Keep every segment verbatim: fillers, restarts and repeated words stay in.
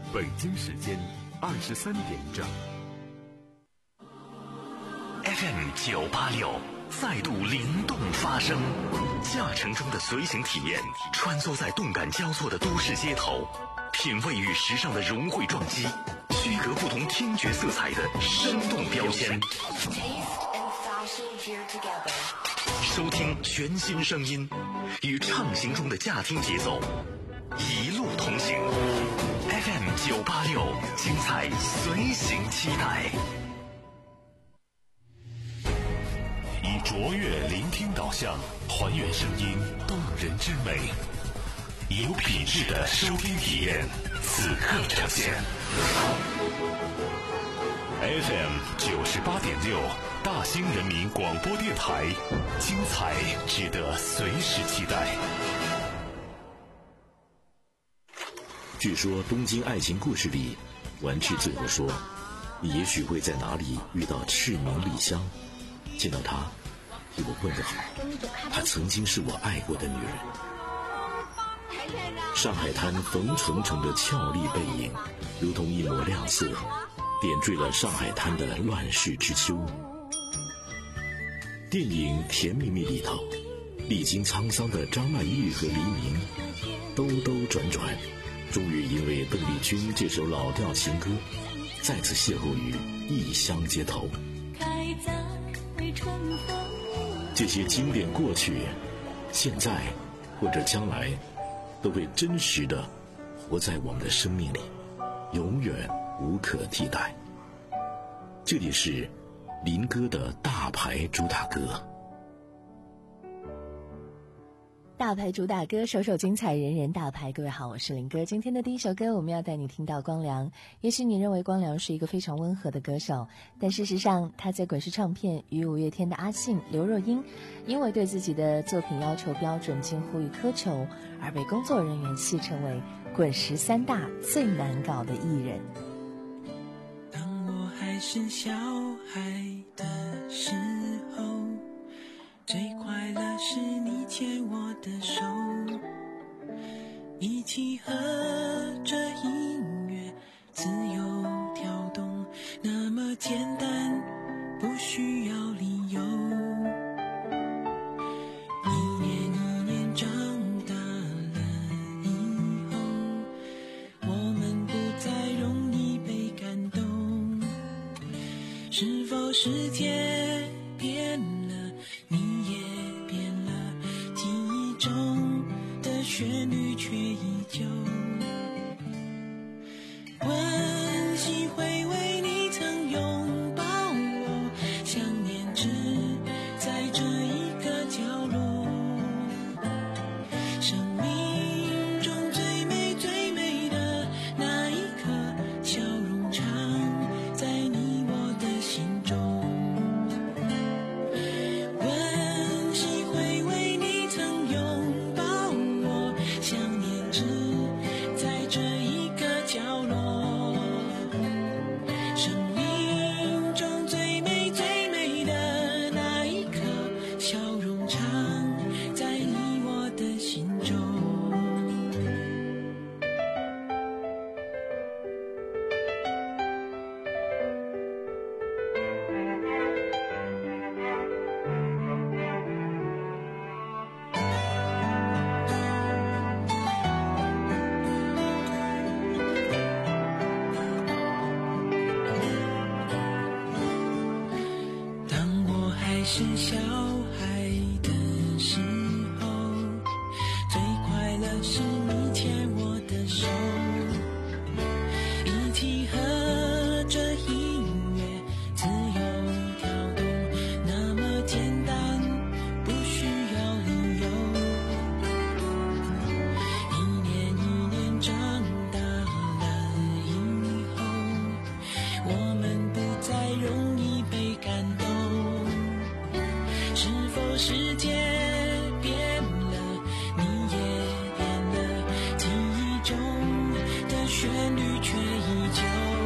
北京时间二十三点整。 F M 九八六再度灵动发声，驾乘中的随行体验，穿梭在动感交错的都市街头，品味与时尚的融汇撞击，区隔不同听觉色彩的生动标签。收听全新声音，与畅行中的驾听节奏，一路同行。F M 九八六，精彩随行期待。以卓越聆听导向，还原声音动人之美，有品质的收听体验，此刻呈现。F M 九十八点六，大兴人民广播电台，精彩值得随时期待。 据说《东京爱情故事》里，丸治最后说：“你也许会在哪里遇到赤名莉香，见到她，替我问个好，她曾经是我爱过的女人。”上海滩冯程程的俏丽背影，如同一抹亮色，点缀了上海滩的乱世之秋。电影《甜蜜蜜》里头，历经沧桑的张曼玉和黎明，兜兜转转，终于因为邓丽君这首老调情歌，再次邂逅于异乡街头。这些经典过去，现在或者将来，都会真实的活在我们的生命里，永远无可替代。这里是林哥的大牌主打歌。 大牌主打歌，首首精彩，人人大牌。各位好，我是林哥。今天的第一首歌，我们要带你听到光良。也许你认为光良是一个非常温和的歌手，但事实上他在滚石唱片与五月天的阿信、刘若英，因为对自己的作品要求标准近乎于苛求，而被工作人员戏称为滚石三大最难搞的艺人。 当我还是小孩的时候，最快乐是你牵我的手，一起和着音乐自由跳动，那么简单，不需要理由。一年一年长大了以后，我们不再容易被感动，是否世界变了，你也变了，记忆中的旋律却依旧。温习回味你曾拥抱我，想念只在这一个角落。生命中最美最美的那一刻，笑容常在你我的心中。温习回味你曾拥抱我，想念只在这一个角落。生命中最美最美的那一刻，笑容常在你我的心中。当我还是小孩的时候，最快乐是你牵我的手，一起和着音乐自由跳动，那么简单，不需要理由。一年一年长大了以后，我们不再容易被感动，是否世界变了，你也变了，记忆中的旋律却依旧。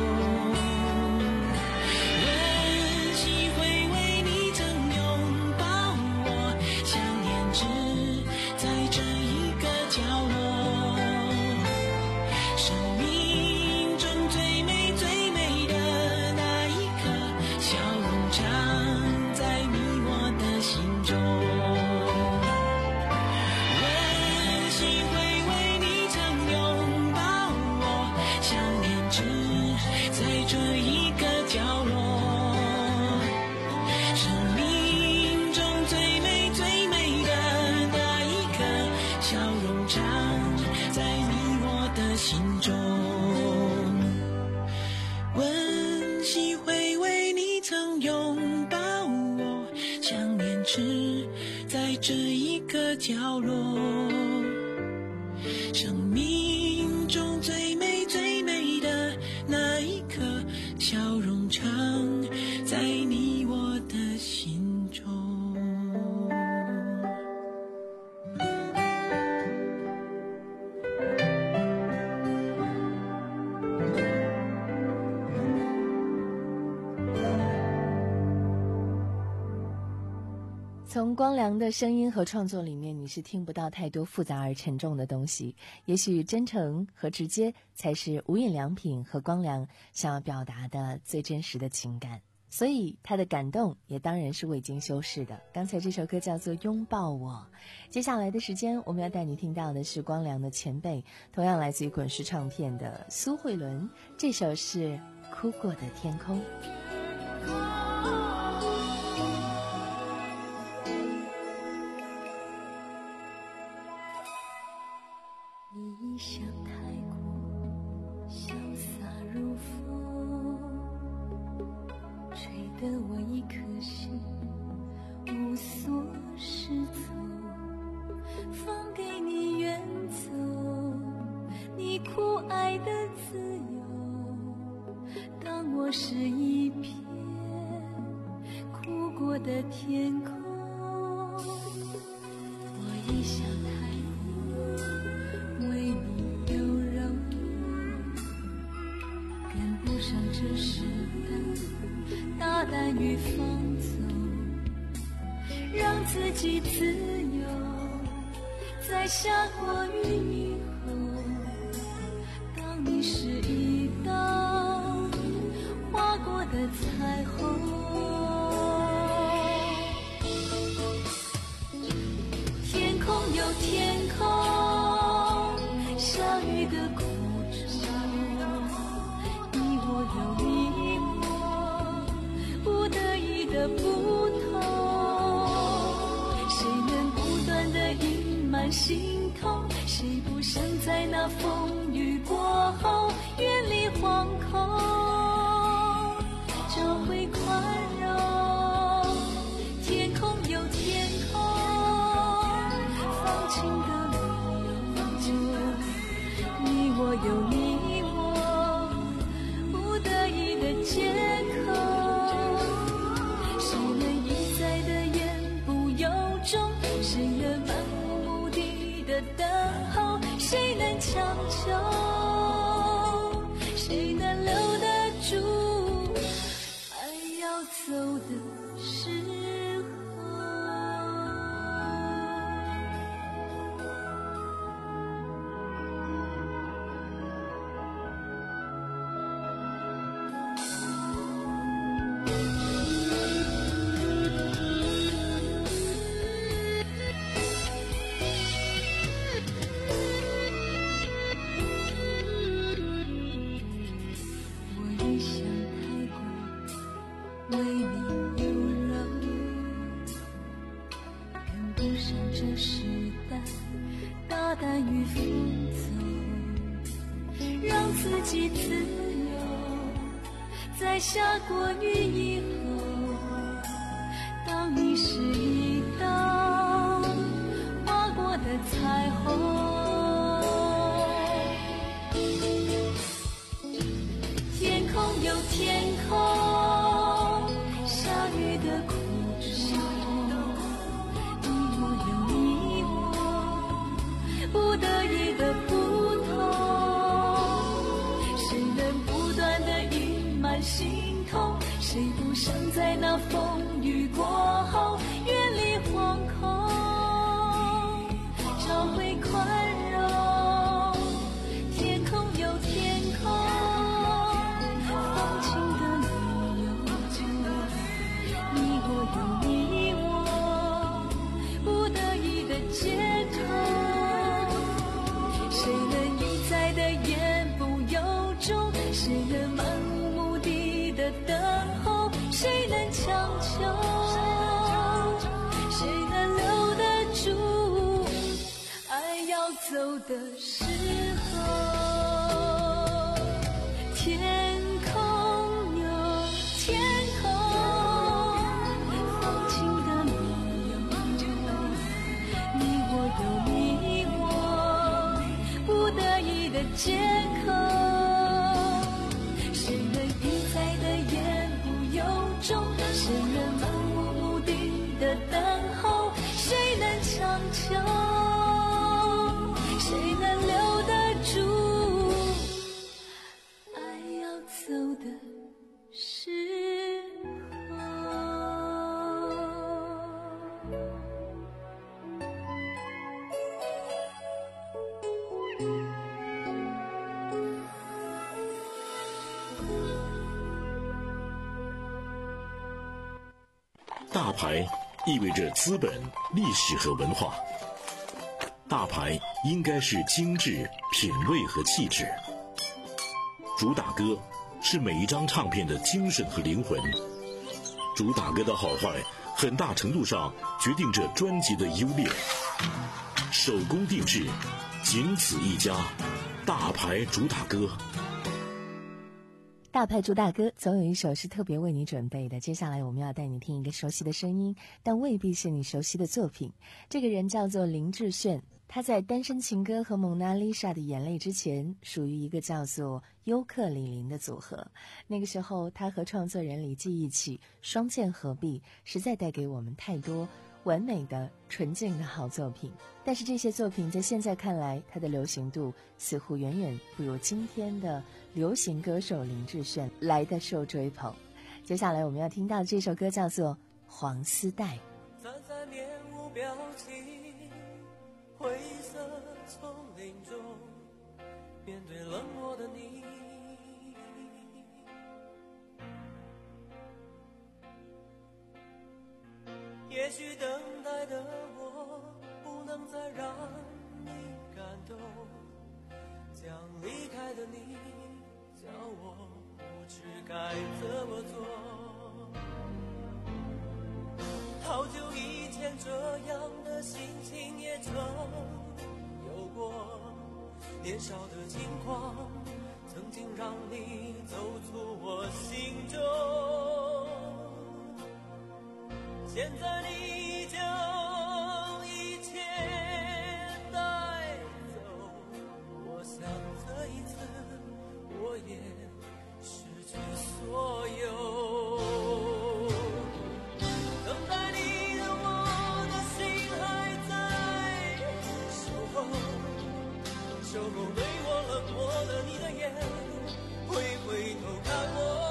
温习回味你曾拥抱我，想念只在这一个角落。生命角落。生命中最美最美的那一刻，笑容常在你我的心中。温习回味你曾拥抱我，想念只在这一个角落。生命中最美最美的那一刻，笑容常在你我的心中。 从光良的声音和创作里面，你是听不到太多复杂而沉重的东西，也许真诚和直接才是无印良品和光良想要表达的最真实的情感，所以他的感动也当然是未经修饰的。刚才这首歌叫做《拥抱我》，接下来的时间我们要带你听到的是光良的前辈，同样来自于滚石唱片的苏慧伦，这首是《哭过的天空》。 你像太过潇洒如风，吹得我一颗心无所适从，放给你远走，你酷爱的自由。当我是一片哭过的天空，我一想太为你优柔，跟不上这时代大胆与放纵，让自己自由。在下过雨以后，当你是一道划过的彩虹，天空有天空下雨的苦衷，你我有你我不得已的不同，谁能不断的隐瞒心痛，谁不想在那风雨过后远离惶恐，找回宽容。天空有天空放晴的你我有你我不得已的借口，谁能一再的言不由衷，谁能漫无目的的等候，谁能强求，谁能留得住爱要走的时候。为你优柔，跟不上这时代大胆与放纵，让自己自由。在下过雨以后，当你是一道划过的彩虹，天空有天空下雨的苦衷，你我有你我不得已的不同，谁能不断的隐瞒心痛，谁不想在那风雨过后远离惶恐，找回宽容。天空有天空放晴的理由，你我有你我不得已的借口，谁能一再的言不由衷，谁能漫无目的的等时候。 大牌意味着资本、历史和文化。大牌应该是精致、品味和气质。主打歌是每一张唱片的精神和灵魂。主打歌的好坏，很大程度上决定着专辑的优劣。手工定制，仅此一家，大牌主打歌。 大牌主打歌总有一首是特别为你准备的，接下来我们要带你听一个熟悉的声音，但未必是你熟悉的作品。这个人叫做林志炫，他在《单身情歌》和《蒙娜丽莎的眼泪》之前属于一个叫做优客李林的组合。那个时候他和创作人李记一起双剑合璧，实在带给我们太多完美的纯净的好作品。但是这些作品在现在看来，它的流行度似乎远远不如今天的流行歌手林志炫来的受追捧。接下来我们要听到这首歌叫做《黄丝带》。 站在面无表情灰色丛林中，面对冷漠的你，也许等待的我不能再让你感动，将离开的你叫我不知该怎么做。好久以前这样的心情也曾有过，年少的轻狂曾经让你走出我心中，现在你将一切带走，我想这一次我也失去所有。等待你的我的心还在守候，守候对我冷漠的你的眼，会回头看我。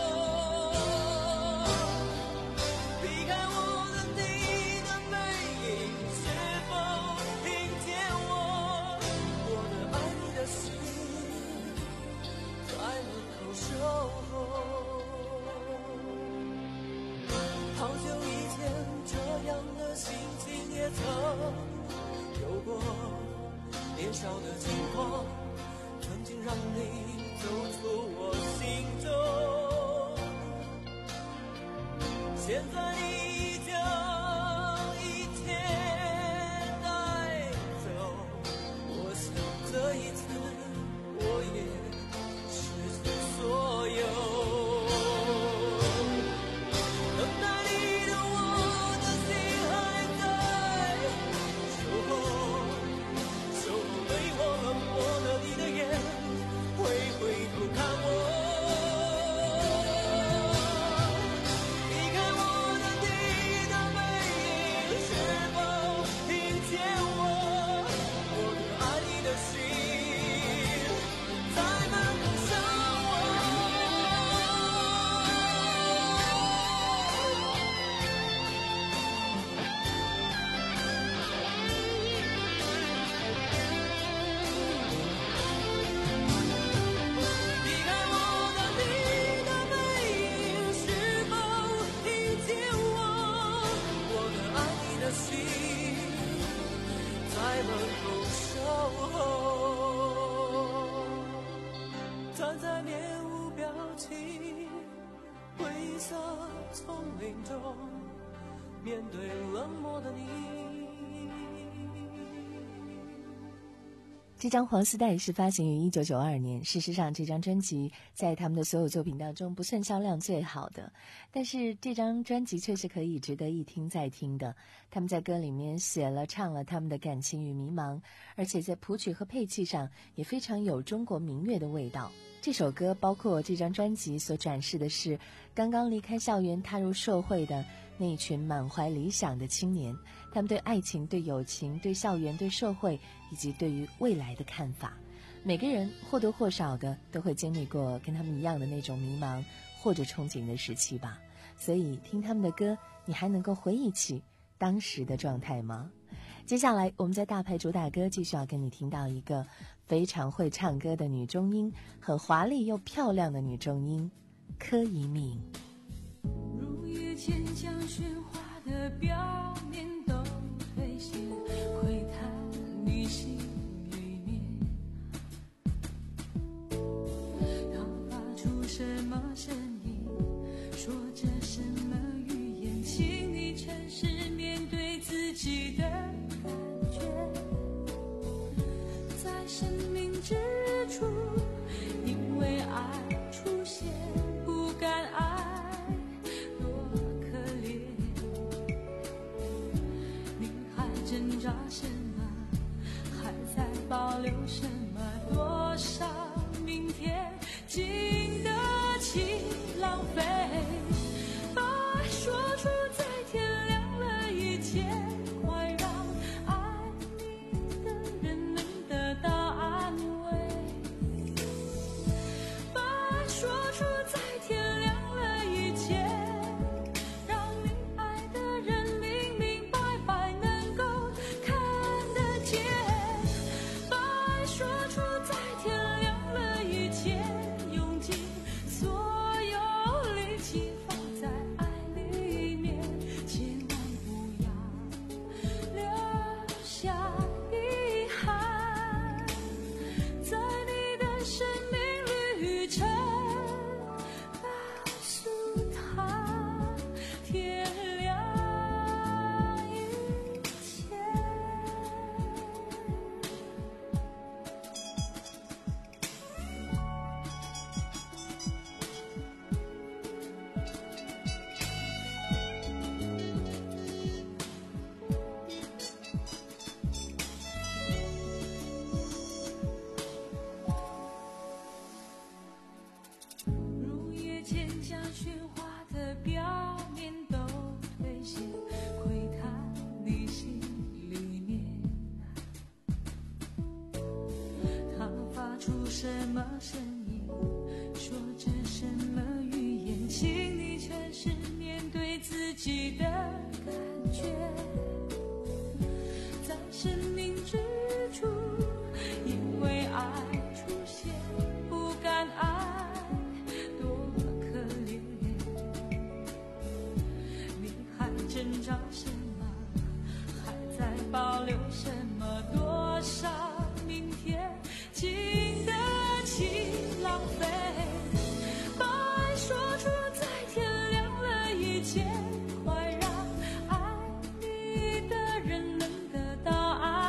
好久以前这样的心情也曾有过，年少的轻狂曾经让你走出我心中，现在你将一切带走，我想这一次我也失去所有。站在面无表情灰色丛林中，面对冷漠的你。 这张黄丝带是发行于一九九二年，事实上这张专辑在他们的所有作品当中不算销量最好的，但是这张专辑却是可以值得一听再听的。他们在歌里面写了唱了他们的感情与迷茫，而且在谱曲和配器上也非常有中国民乐的味道。这首歌包括这张专辑所展示的是刚刚离开校园踏入社会的那一群满怀理想的青年，他们对爱情、对友情、对校园、对社会以及对于未来的看法。每个人或多或少的都会经历过跟他们一样的那种迷茫， 或者憧憬的时期吧。所以听他们的歌，你还能够回忆起当时的状态吗？接下来我们在大牌主打歌继续要跟你听到一个非常会唱歌的女中音，很华丽又漂亮的女中音，柯以敏。 如夜千江喧哗的表面都退卸，窥探你心里面，它发出什么声音，说着什么语言，请你诚实面对自己的感觉，在生命之初，因为爱出现，不敢爱多可怜，你还挣扎什么，还在保留什么，多少明天经得起浪费，把爱说出在天亮了以前，快让爱你的人能得到安慰，把爱说出在天亮了以前，让你爱的人明明白白能够看得见，把爱说出在天亮了以前，用尽所有力气放在爱里面，千万不要留下遗憾，在你的生命旅程，告诉他天亮以前。如夜千江喧哗的表面都退卸，窥探你心里面，它发出什么声音，说着什么语言，请你诚实面对自己的感觉，在生命之初，因为爱出现，不敢爱多可怜，你还挣扎什么，还在保留什么，多少明天经得起浪费，把爱说出在天亮了以前，快让爱你的人能得到安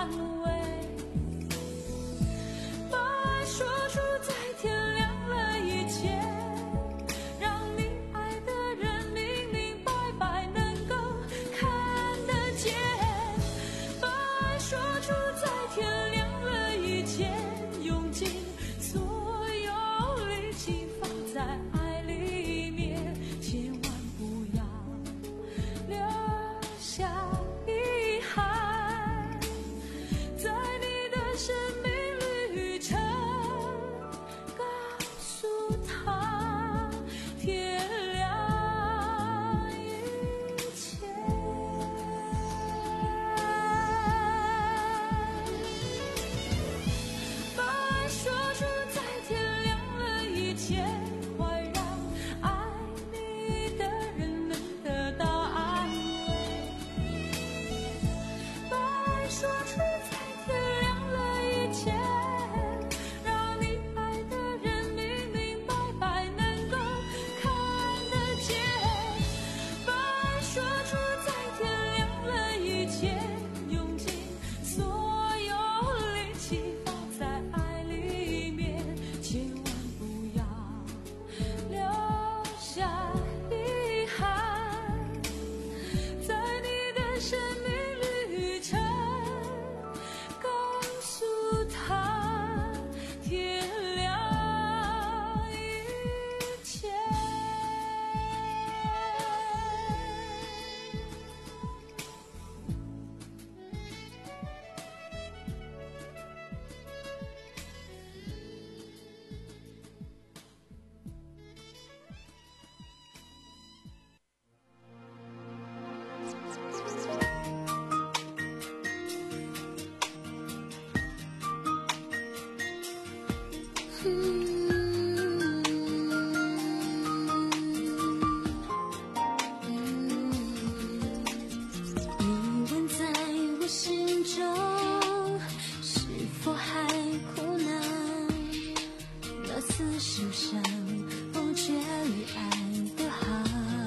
这次受伤，不觉于爱的好。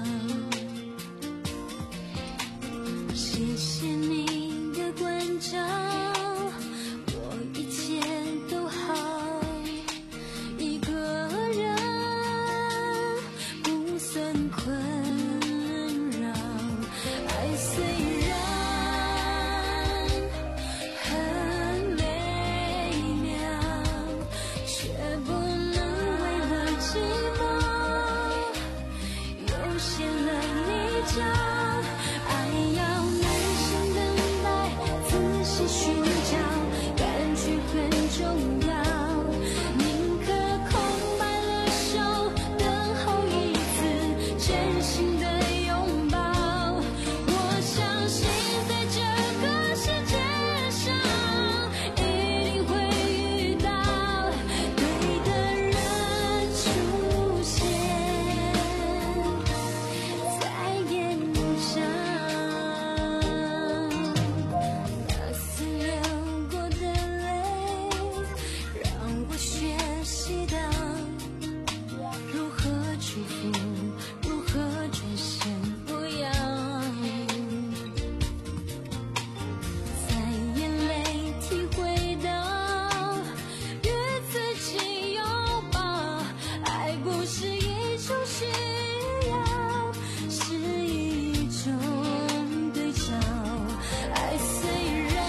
谢谢你的关照，我一切都好。一个人不算困扰，爱虽然很美妙，却不能为了寂寞又陷了你脚。爱要耐心等待，仔细寻找，感觉很重要。宁可空白了手，等候一次真心的拥抱。我相信在这个世界上，一定会遇到对的人出现在眼上。那次流过的泪，让我学习到如何祝福，如何转身不要。在眼泪体会到与自己拥抱，爱不是一种需要，是一种对照。爱虽然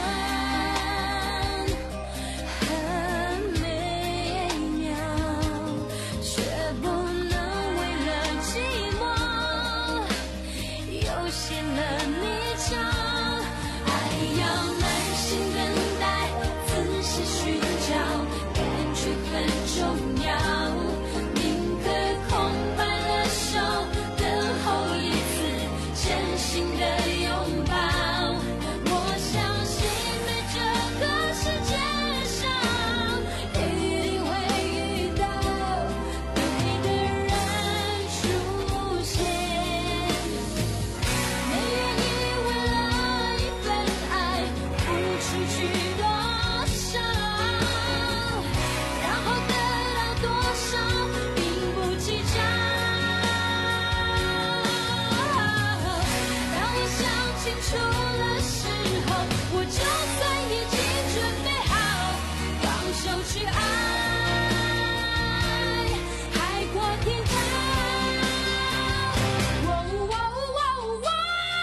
很美妙，却不能为了寂寞又陷了你脚。爱要耐心等待，仔细寻找，感觉很重要。宁可空白了手，等候一次真心的拥抱。我相信在这个世界上，一定会遇到对的人出现。没愿意为了一份爱付出去多少，然后得到多少并不计较。当我想清楚的时候，我就算已经准备好放手去爱，海阔天空。喔喔喔喔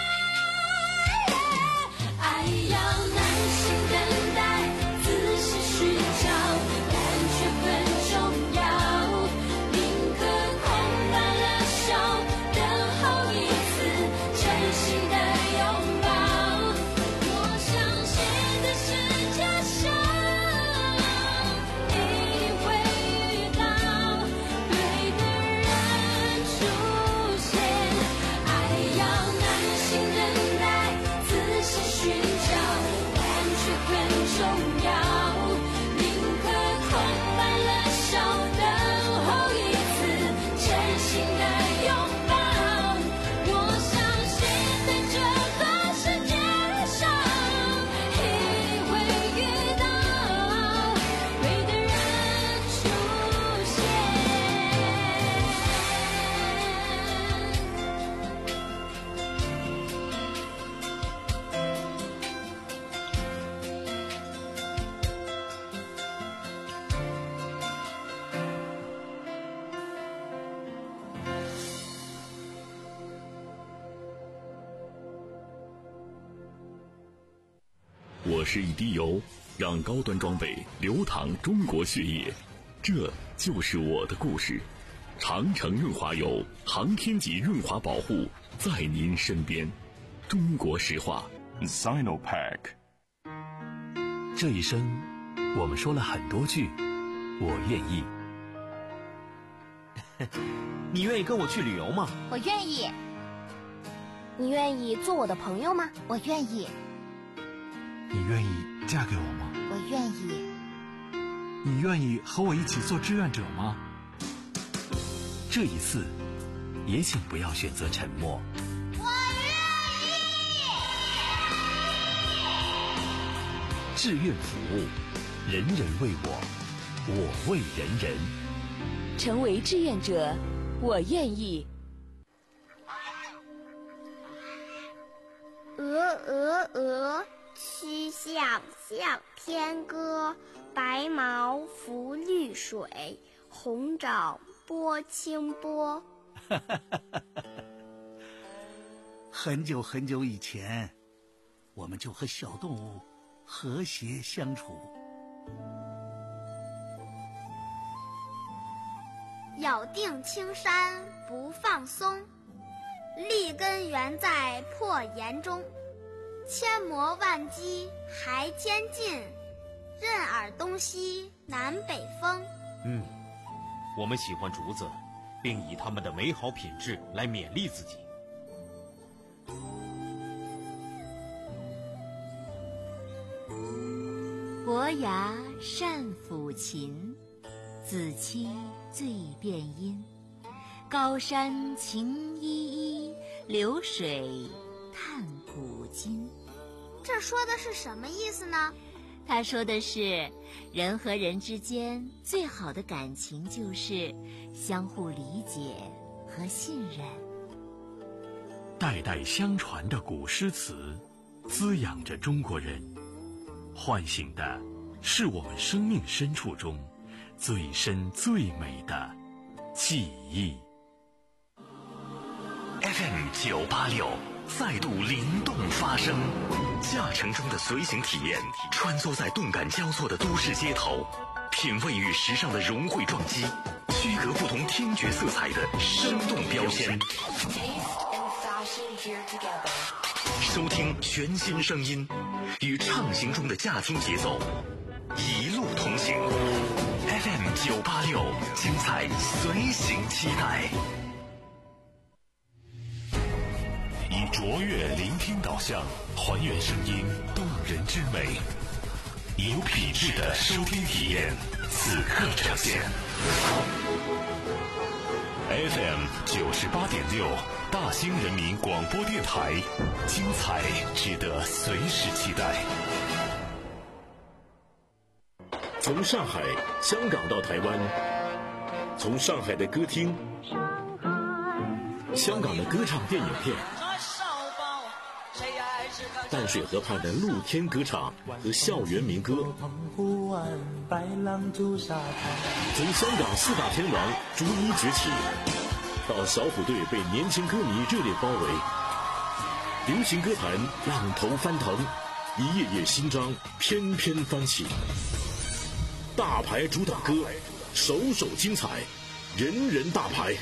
爱要耐心等待，仔细寻找，感觉很重要。宁可空白了手，等候一次真心的拥抱。我相信在世界上，一定会遇到对的人出现。爱要耐心等待，仔细寻找，感觉很重要。宁可空白了手，等候一次真心的拥抱。我相信在这个世界上，一定会遇到对的人出现。 我是一滴油，让高端装备流淌中国血液，这就是我的故事。长城润滑油，航天级润滑保护，在您身边。中国石化 Sinopack。 这一生，我们说了很多句“我愿意”。 你愿意跟我去旅游吗？ 我愿意。你愿意做我的朋友吗？我愿意。 你愿意嫁给我吗？ 我愿意。 你愿意和我一起做志愿者吗？ 这一次，也请不要选择沉默。 我愿意。 志愿服务，人人为我，我为人人。 成为志愿者，我愿意。 鹅鹅鹅，曲项向天歌。白毛浮绿水，红掌拨清波。 很久很久以前，我们就和小动物和谐相处。 咬定青山不放松，立根原在破岩中。千磨万击还坚劲，任尔东西南北风。 嗯，我们喜欢竹子，并以它们的美好品质来勉励自己。 伯牙善抚琴，子期最辨音。高山晴依依，流水探古今。 这说的是什么意思呢？ 他说的是，人和人之间最好的感情就是相互理解和信任。 代代相传的古诗词，滋养着中国人，唤醒的是我们生命深处中最深最美的记忆。 F M 九八六再度灵动发声，驾乘中的随行体验，穿梭在动感交错的都市街头，品味与时尚的融汇撞击，区隔不同听觉色彩的生动标签。收听全新声音，与畅行中的驾听节奏，一路同行。F M 九八六，精彩随行期待。 以卓越聆听导向，还原声音动人之美，有品质的收听体验，此刻呈现。F M 九十八点六，大兴人民广播电台，精彩值得随时期待。从上海、香港到台湾，从上海的歌厅、香港的歌唱电影片。 淡水河畔的露天歌场和校园民歌，从香港四大天王逐一崛起，到小虎队被年轻歌迷热烈包围，流行歌坛浪头翻腾，一页页新章翩翩翻起。大牌主打歌，首首精彩，人人大牌。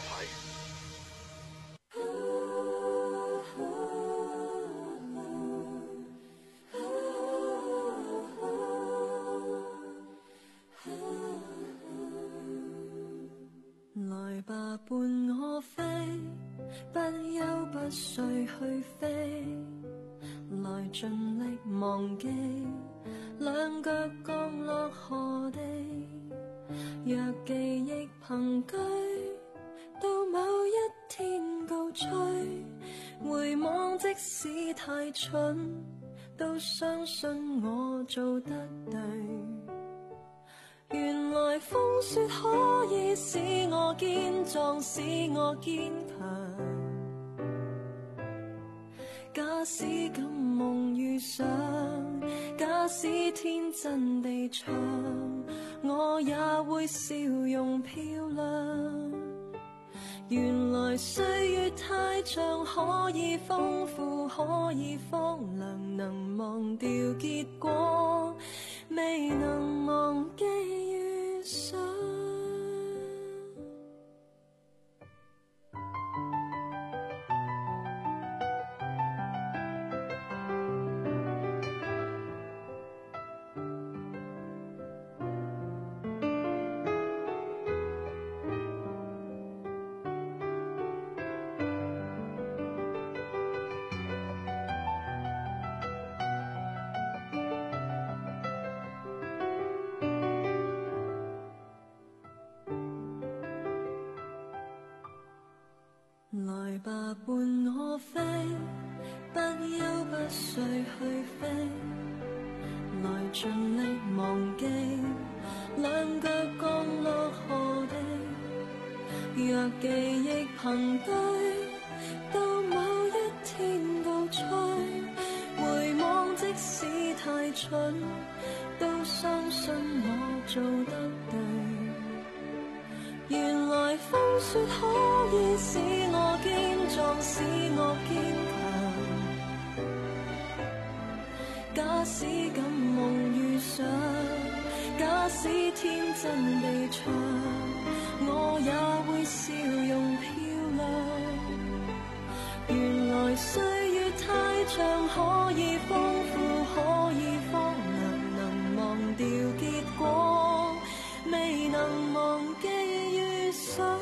伴我飛，不休不睡去飛，來盡力忘記兩腳降落何地。若記憶憑據，到某一天告吹，回望即使太蠢，都相信我做得對。 原來風雪可以使我堅壯，使我堅強。假使敢夢遇上，假使天真地唱，我也會笑容漂亮。原來歲月太長，可以豐富，可以荒涼，能忘掉結果。 未能忘記遇上。 或記憶憑對，到某一天告吹，回望即使太蠢，都相信我做得對。原來風雪可以使我堅壯，使我堅強。假使敢夢遇上，假使天真地唱，我也會笑容漂亮。原來歲月太長，可以豐富，可以荒涼，能忘掉結果，未能忘記遇上。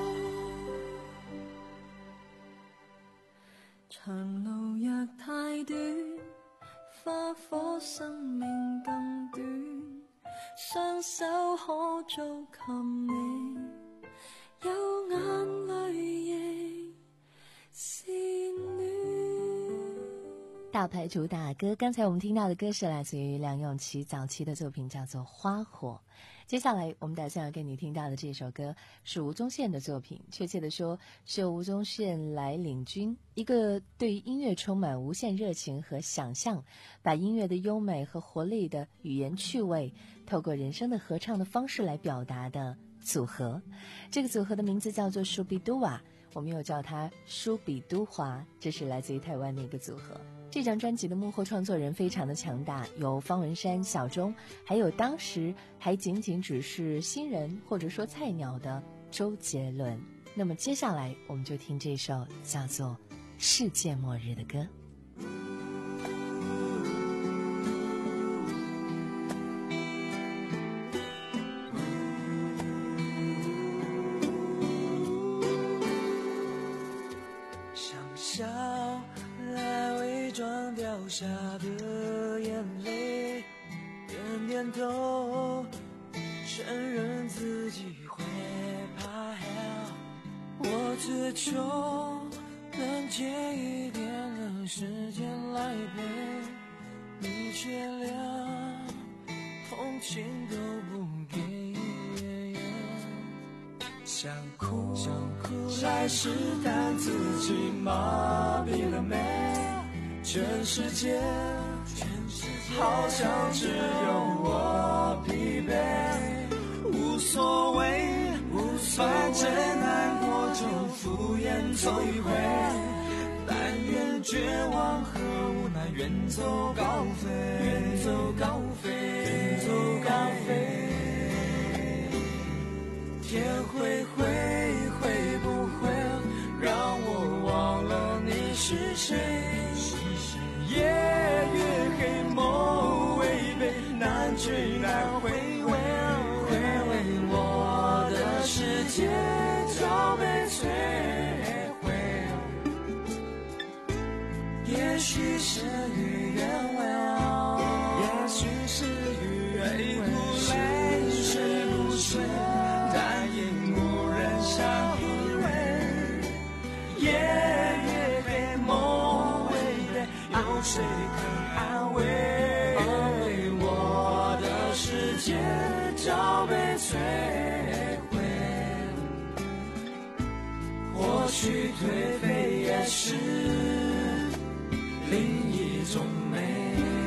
長路若太短，花火生命更短，雙手可做琴你，有眼淚亦是暖。 大牌主打歌，刚才我们听到的歌是来自于梁咏琪早期的作品，叫做《花火》。接下来我们打算要给你听到的这首歌是吴宗宪的作品，确切的说是由吴宗宪来领军，一个对音乐充满无限热情和想象，把音乐的优美和活力的语言趣味透过人声的合唱的方式来表达的组合。这个组合的名字叫做舒比都瓦，我们又叫它舒比都华，这是来自于台湾的一个组合。这张专辑的幕后创作人非常的强大，有方文山、小钟，还有当时还仅仅只是新人或者说菜鸟的周杰伦。那么接下来我们就听这首叫做《世界末日》的歌。 掉下的眼泪，点点头，承认自己会怕黑。我只求能借一点的时间来陪你，却连同情都不给。想哭想哭来试探自己，麻痹了没？全世界，全世界好像只有我疲惫，无所谓，无所谓，反正难过就敷衍走一回，但愿绝望和无奈远走高飞，远走高飞，远走高飞。天会灰，会不会让我忘了你是谁？夜越黑，梦违背，难追难回味，回味我的世界早被摧毁。也许事与愿违，也许事与愿违，泪水不水，但因无人相依偎。夜越黑，梦违背，有谁肯安慰？我的世界早被摧毁。或许颓废也是另一种美。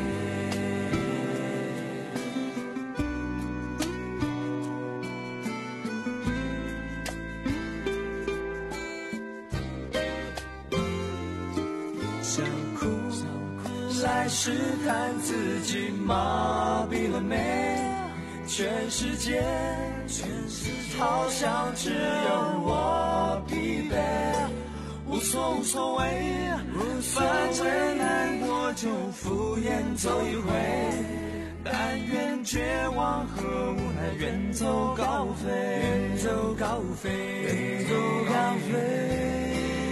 想哭来试探自己，麻痹了没？全世界，全世界好像只有我疲惫，无所无所谓，反正难过就敷衍走一回，但愿绝望和无奈远走高飞，远走高飞，远走高飞。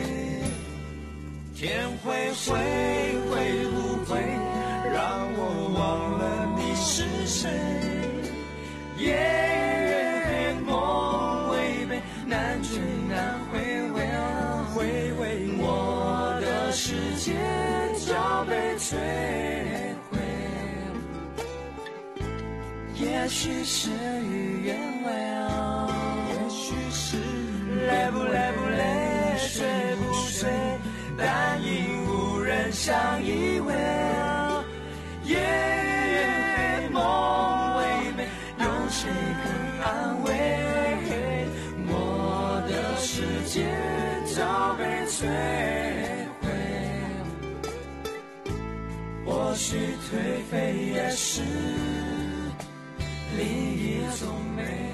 天会灰，会不会让我忘了你是谁？夜越黑，梦违背，难追难回味，回味我的世界早被摧毁。也许事与愿违，也许是来不早被摧毁。或许颓废也是另一种美。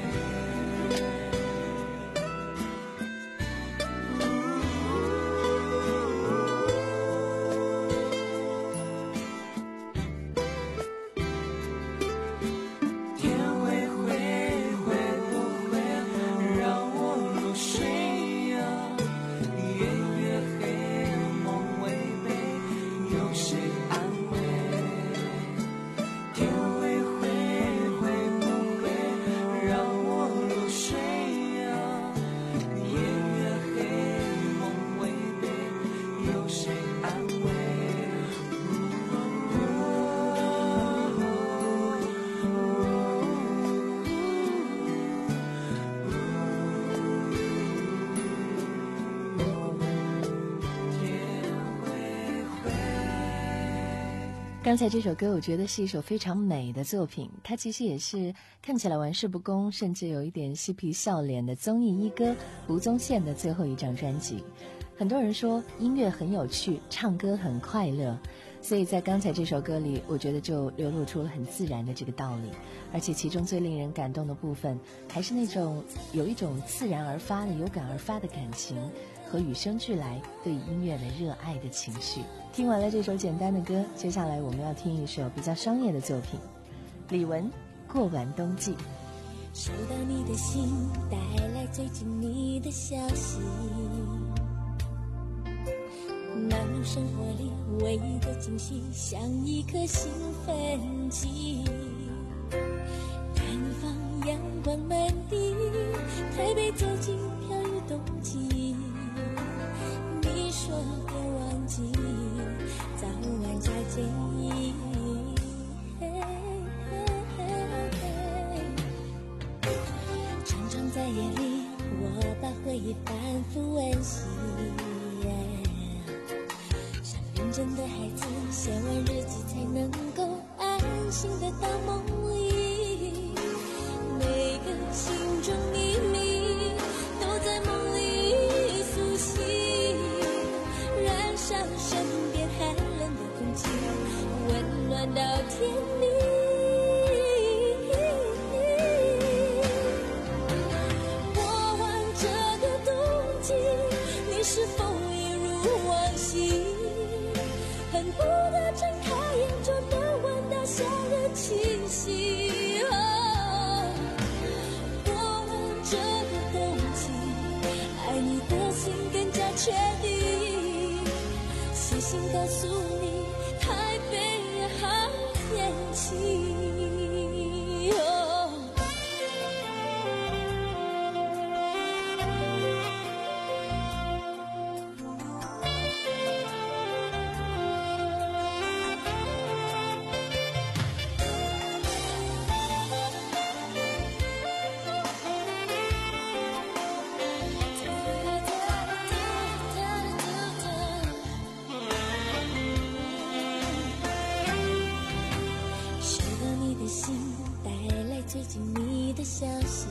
刚才这首歌我觉得是一首非常美的作品，它其实也是看起来玩世不恭，甚至有一点嬉皮笑脸的综艺一哥吴宗宪的最后一张专辑。很多人说音乐很有趣，唱歌很快乐，所以在刚才这首歌里，我觉得就流露出了很自然的这个道理。而且其中最令人感动的部分，还是那种有一种自然而发的、有感而发的感情和与生俱来对音乐的热爱的情绪。听完了这首简单的歌，接下来我们要听一首比较商业的作品，李玟《过完冬季》。 收到你的信，带来最近你的消息，忙碌生活里唯一的惊喜，像一颗兴奋剂，探访阳光满地，台北走进飘雨冬季，你说别忘记早晚加建议，常常在夜里我把回忆反复温习，像认真的孩子写完日记才能够安心的到梦里，每个心中秘密都在梦里苏醒，燃烧身边寒冷的空气，温暖到天明。过完这个冬季，你是否一如往昔，恨不得睁开眼就能闻到夏日气息。哦，过完这个冬季，爱你的心更加确定，写信告诉你台北好天气。最近你的消息，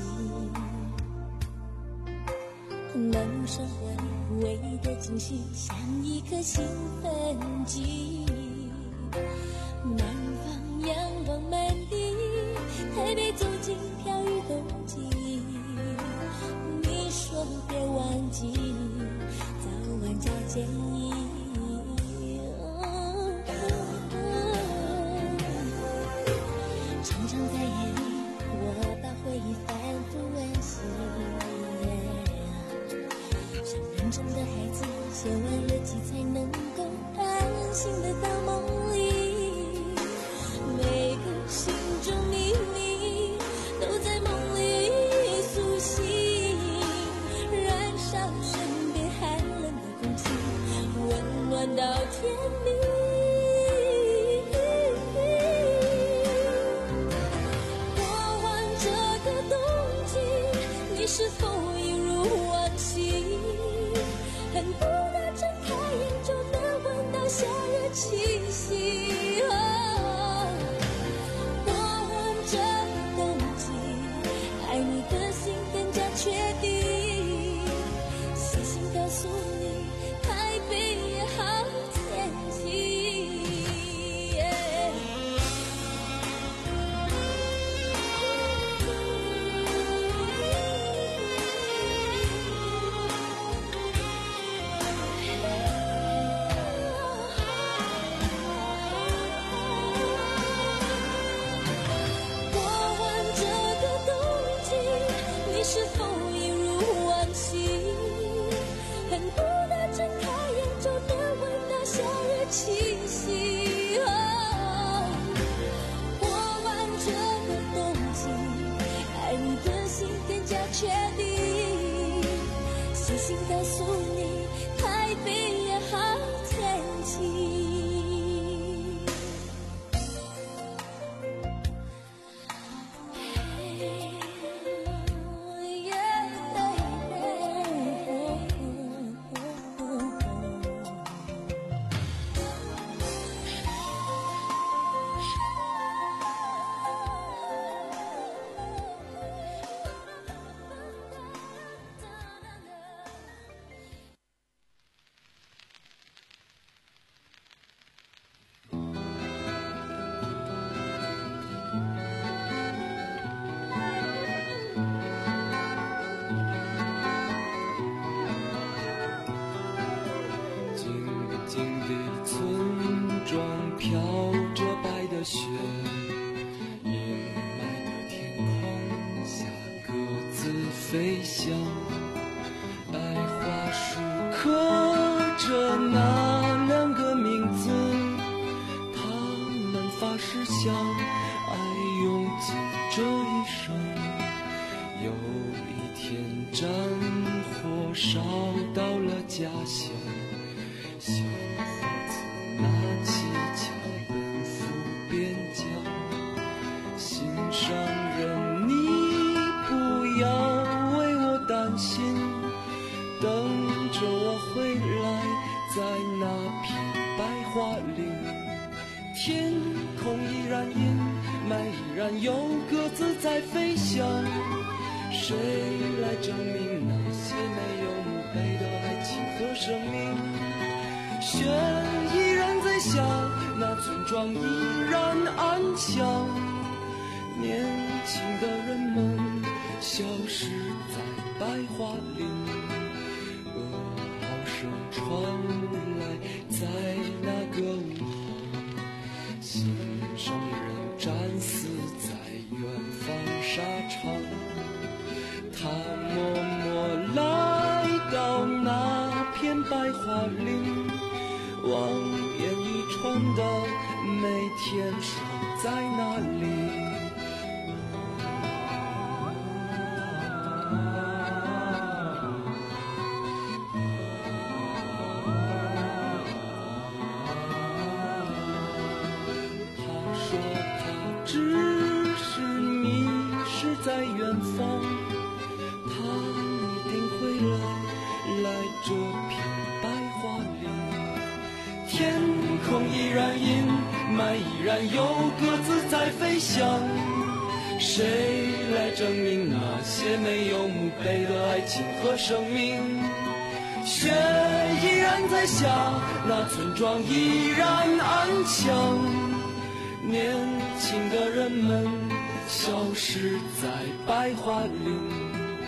忙碌生活里唯一的惊喜，像一颗兴奋剂，南方阳光满地，台北走进飘雨冬季，你说别忘记早晚加建议，常常在夜里我把回忆反复温习，像认真的孩子写完日记才能够安心的到梦里，每个心中秘密都在梦里苏醒，燃烧身边寒冷的空气，温暖到天明。你是否一如往昔，恨不得睁开眼就能闻到夏日气息。哦，过心告诉你，台北也好天气。 雪，阴霾的天空下各自飞翔，白桦树刻着那两个名字，他们发誓相爱用尽这一生。有一天战火烧到了家乡，小伙子拿起枪奔赴边疆。心上人，你不要为我担心，等着我回来，在那片白桦林。天空依然阴霾，依然有鸽子在飞翔。谁来证明那些没有墓碑的爱情和生命？雪依然在下，那村庄依然安详。年轻的人们消失在白桦林，噩耗声传来，在那个午后，心上人战死在远方沙场。他默默来到那片白桦林，望眼欲穿的每天守在那里。他说他只是迷失在远方，来这片白桦林，天空依然阴霾，依然有鸽子在飞翔。谁来证明那些没有墓碑的爱情和生命？雪依然在下，那村庄依然安详。年轻的人们消失在白桦林。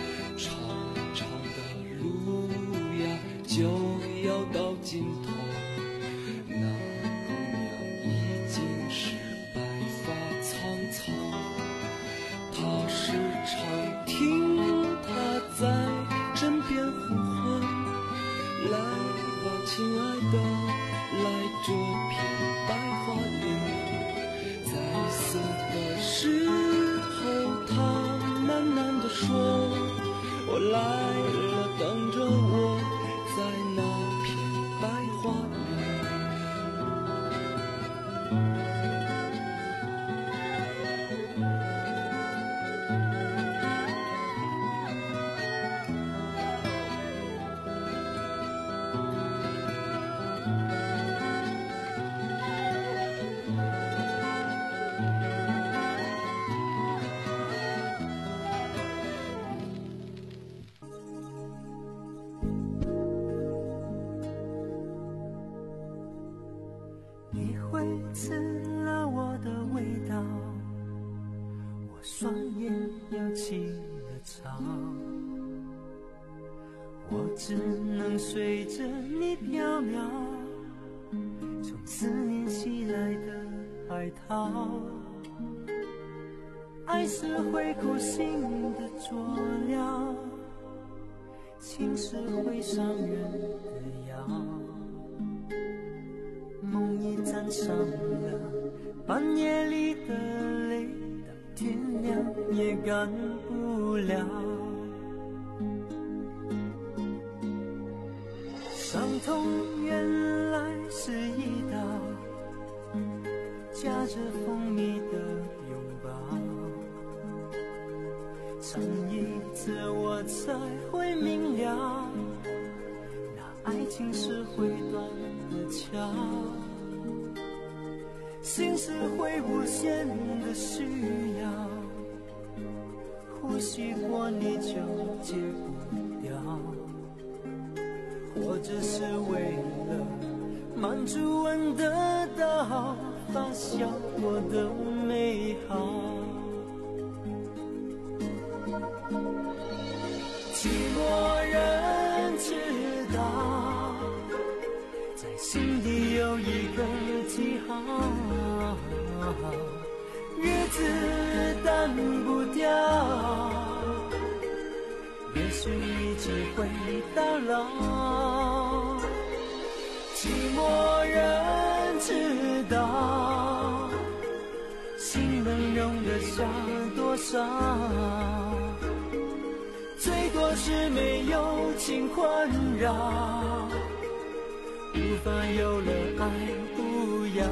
就要到尽头，那姑娘已经是白发苍苍。他时常听她在枕边呼唤，来吧，亲爱的，来这片白桦林。在死的时候，他喃喃地说，我来了，等着我。在那片白桦吃了我的味道，我双眼又起了潮，我只能随着你飘渺，从思念袭来的海涛。爱是会苦心的佐料，情是会伤人的药，梦已沾上了半夜里的泪，到天亮也干不了。 痛原来是一道夹着蜂蜜的拥抱，上一次我才会明了，那爱情是会断的桥，心是会无限的需要，呼吸过你就戒不掉，或者是为了满足闻得到发酵过的美好。寂寞人知道，在心底有一个记号，日子淡不掉，也许一直会打扰。寂寞人知道，心能容得下多少，最多是没有情困扰，无法有了爱不要。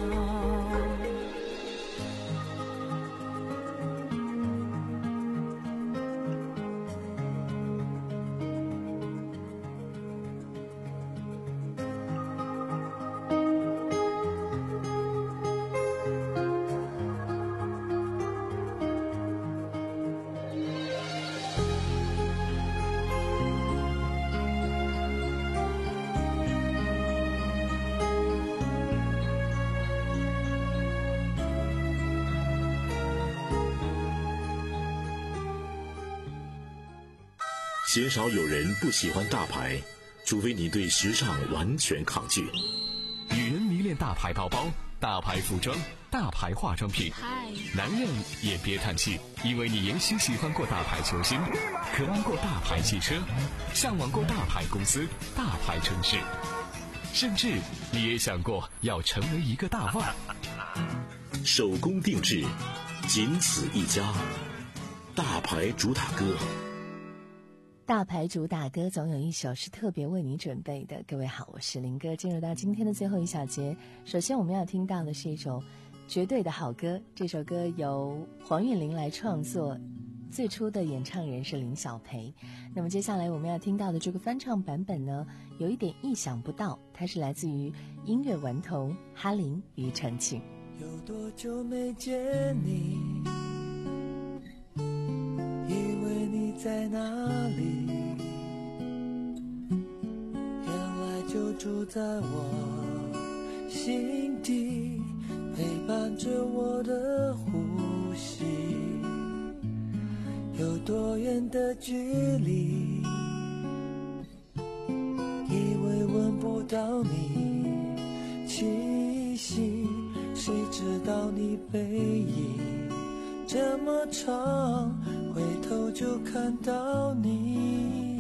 鲜少有人不喜欢大牌，除非你对时尚完全抗拒。 女人迷恋大牌包包、大牌服装、大牌化妆品，男人也别叹气，因为你也许喜欢过大牌球星，渴望过大牌汽车，向往过大牌公司、大牌城市，甚至你也想过要成为一个大腕。 手工定制，仅此一家，大牌主打歌。 大牌主打歌总有一首是特别为你准备的。各位好，我是林哥。进入到今天的最后一小节，首先我们要听到的是一首绝对的好歌，这首歌由黄韵玲来创作，最初的演唱人是林小培。那么接下来我们要听到的这个翻唱版本呢，有一点意想不到，它是来自于音乐顽童哈林庾澄庆。 有多久没见你，以为你在哪里，原来就住在我心底，陪伴着我的呼吸。有多远的距离，以为闻不到你气息，谁知道你背影这么长，回头就看到你。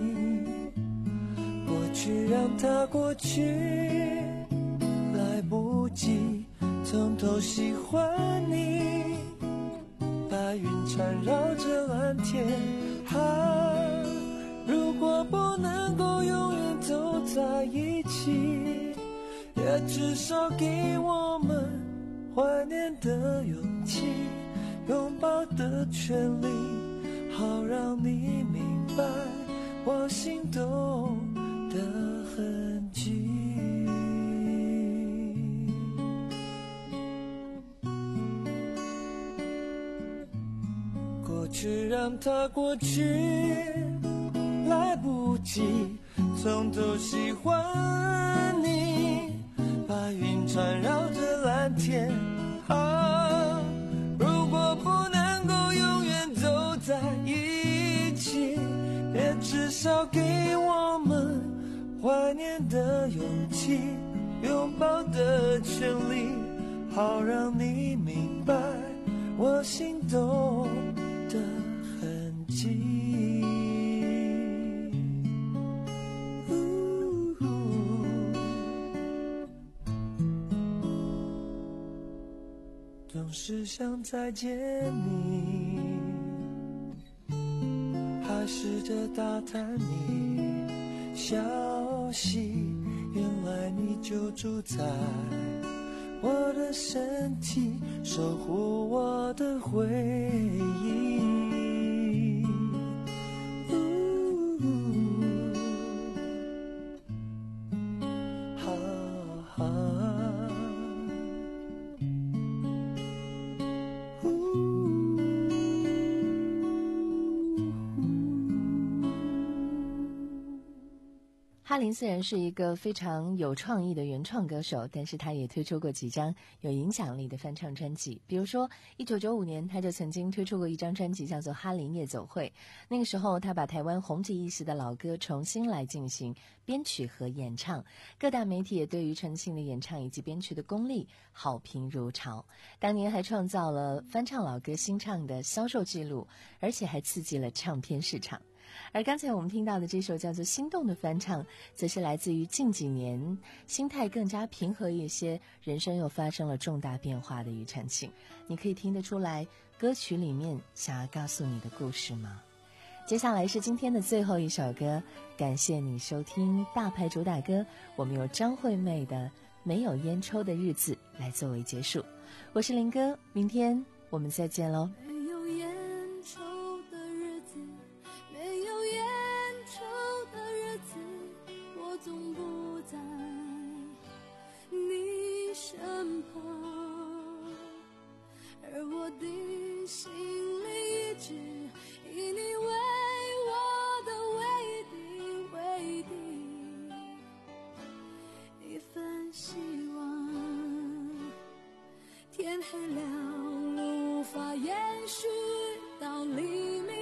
过去让它过去，来不及从头喜欢你。白云缠绕着蓝天，啊，如果不能够永远走在一起，也至少给我们怀念的勇气，拥抱的权利，好让你明白我心动的痕迹。过去让它过去，来不及从头喜欢你。白云缠绕着蓝天，啊，如果不能够永远走在一起，也至少给我们怀念的勇气，拥抱的权利，好让你明白我心动的痕迹。总是想再见你，还试着打探你消息，原来你就住在我的身体，守护我的回忆。哈哈哈林虽然是一个非常有创意的原创歌手，但是他也推出过几张有影响力的翻唱专辑。比如说一九九五年他就曾经推出过一张专辑叫做《哈林夜总会》，那个时候他把台湾红极一时的老歌重新来进行编曲和演唱，各大媒体也对于陈庆的演唱以及编曲的功力好评如潮，当年还创造了翻唱老歌新唱的销售记录，而且还刺激了唱片市场。而刚才我们听到的这首叫做《心动》的翻唱，则是来自于近几年心态更加平和一些，人生又发生了重大变化的庾澄庆。你可以听得出来歌曲里面想要告诉你的故事吗？接下来是今天的最后一首歌，感谢你收听大牌主打歌，我们有张惠妹的《没有烟抽的日子》来作为结束。我是林哥，明天我们再见咯。 没有烟抽的日子，没有烟抽的日子，我总不在你身旁，而我的心里一直以你为我的唯一唯一，一份希望。天黑了，路无法延续到黎明，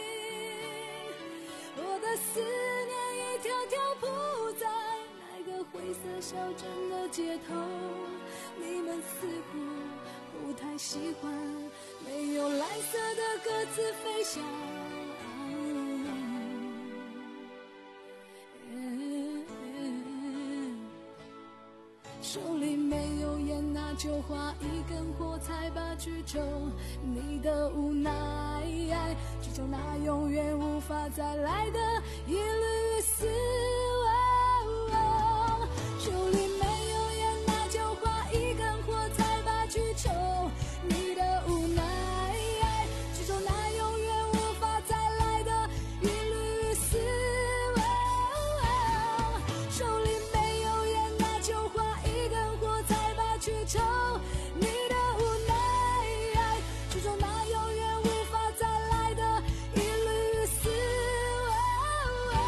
我的思念一条条铺在那个灰色小镇的街头，你们似乎不太喜欢没有蓝色的鸽子飞翔，手里没有烟，那就划一根火柴吧去抽你的无奈，去抽那永远无法再来的一缕丝网。手里没有烟，那就划一根火柴吧去抽你的无奈，去抽那永远无法再来的一缕丝网。手里没有烟，那就划一根火柴吧去抽你的无奈，去抽那永远无法再来的一缕丝网。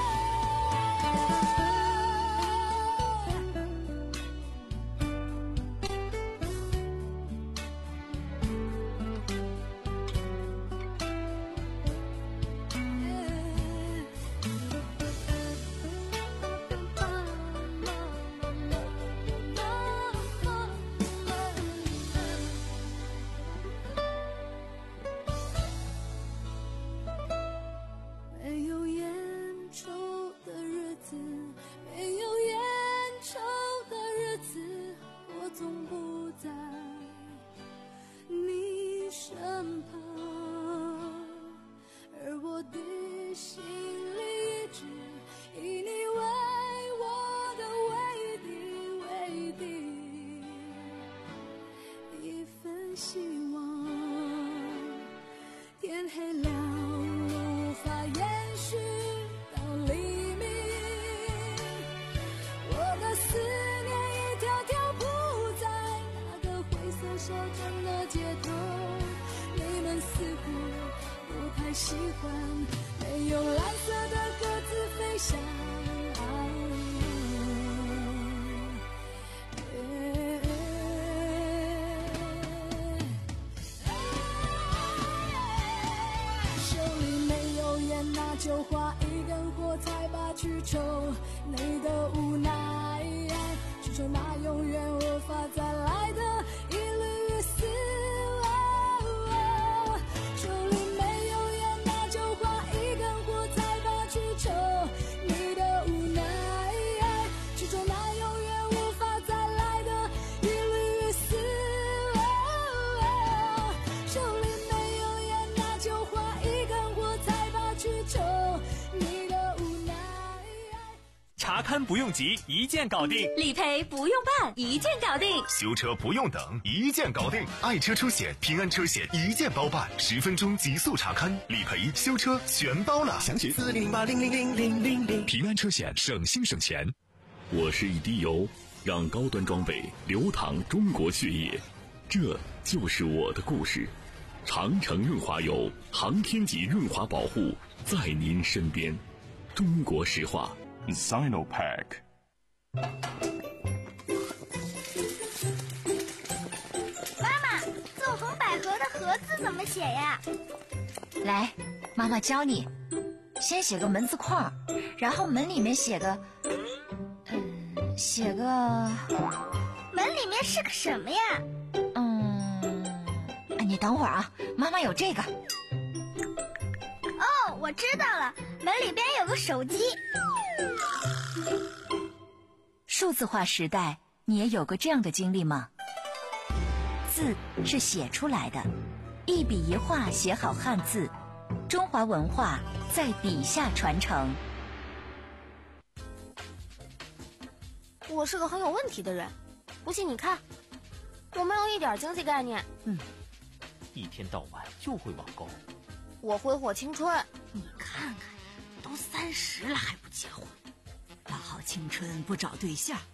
没有烟抽的日子，没有烟抽的日子，我总不在你身旁，而我的心里一直以你为我的唯一唯一，一份希望。天黑了，无法延续到黎明，我的思念一条条铺在那个灰色小镇的街头，你们似乎不太喜欢没有蓝色的鸽子飞翔，那就划一根火柴吧去抽你的无奈，去抽那永远无法再来的一缕丝网。手里没有烟，那就划一根火柴吧去抽你的无奈，去抽那永远无法再来的一缕丝网。手里没有烟，那就划一根火柴吧去抽你的无奈。 查看不用急，一键搞定； 理赔不用办，一键搞定； 修车不用等，一键搞定。爱车车险、平安车险一键包办，十分钟极速查看、理赔、修车全包了。详询四零八零零零零零零。平安车险，省心省钱。 我是一滴油，让高端装备流淌中国血液，这就是我的故事。长城润滑油，航天级润滑保护，在您身边。中国石化 Sinopack。 妈妈，纵横捭阖的阖字怎么写呀？ 来，妈妈教你。先写个门字框，然后门里面写个嗯写个门里面是个什么呀？ 嗯你等会儿啊，妈妈有这个。 哦，我知道了，门里边有个手机。 数字化时代，你也有过这样的经历吗？字是写出来的，一笔一画写好汉字，中华文化在笔下传承。 我是个很有问题的人，不信你看，我没有一点经济概念。 嗯，一天到晚就会网购。 我挥霍青春。 你看看，都三十了还不结婚，大好青春不找对象。